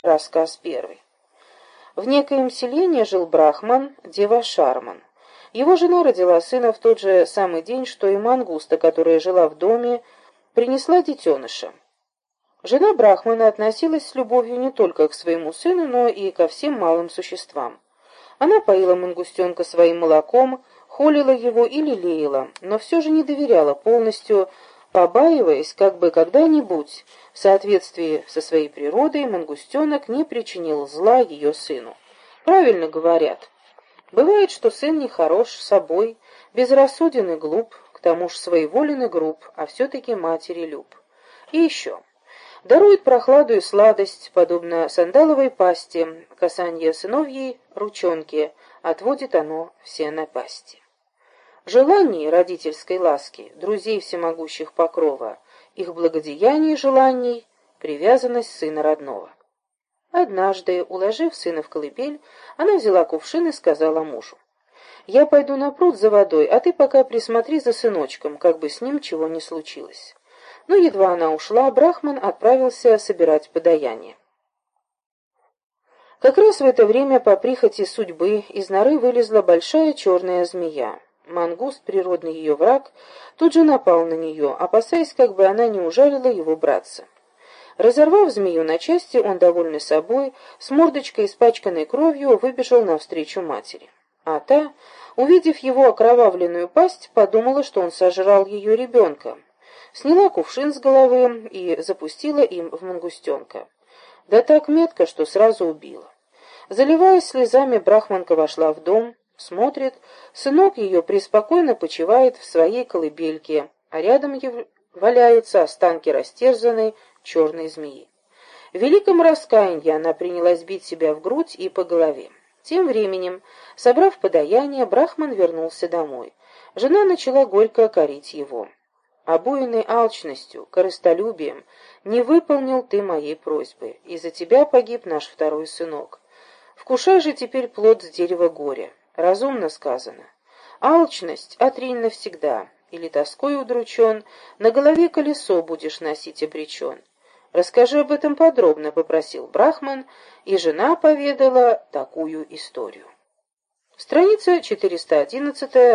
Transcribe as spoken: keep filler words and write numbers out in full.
Рассказ первый. В некоем селении жил брахман Девашарман. Его жена родила сына в тот же самый день, что и мангуста, которая жила в доме, принесла детеныша. Жена брахмана относилась с любовью не только к своему сыну, но и ко всем малым существам. Она поила мангустенка своим молоком, холила его и лелеяла, но все же не доверяла полностью, побаиваясь, как бы когда-нибудь, в соответствии со своей природой, мангустенок не причинил зла ее сыну. Правильно говорят. Бывает, что сын нехорош собой, безрассуден и глуп, к тому ж своеволен и груб, а все-таки матери люб. И еще. Дарует прохладу и сладость, подобно сандаловой пасти, касанье сыновьей ручонки, отводит оно все напасти. Желаний родительской ласки, друзей всемогущих покрова, их благодеяний желаний, привязанность сына родного. Однажды, уложив сына в колыбель, она взяла кувшин и сказала мужу: «Я пойду на пруд за водой, а ты пока присмотри за сыночком, как бы с ним чего не случилось». Но едва она ушла, брахман отправился собирать подаяние. Как раз в это время, по прихоти судьбы, из норы вылезла большая черная змея. Мангуст, природный ее враг, тут же напал на нее, опасаясь, как бы она не ужалила его братца. Разорвав змею на части, он, довольный собой, с мордочкой, испачканной кровью, выбежал навстречу матери. А та, увидев его окровавленную пасть, подумала, что он сожрал ее ребенка. Сняла кувшин с головы и запустила им в мангустенка. Да так метко, что сразу убила. Заливаясь слезами, брахманка вошла в дом, смотрит, сынок ее преспокойно почивает в своей колыбельке, а рядом валяются останки растерзанной черной змеи. В великом раскаянии она принялась бить себя в грудь и по голове. Тем временем, собрав подаяние, брахман вернулся домой. Жена начала горько корить его. «Обуянный алчностью, корыстолюбием, не выполнил ты моей просьбы. Из-за тебя погиб наш второй сынок. Вкушай же теперь плод с дерева горя. Разумно сказано. Алчность отринь навсегда, или тоской удручен, на голове колесо будешь носить обречен. Расскажи об этом подробно», — попросил брахман, и жена поведала такую историю. Страница четыреста одиннадцать.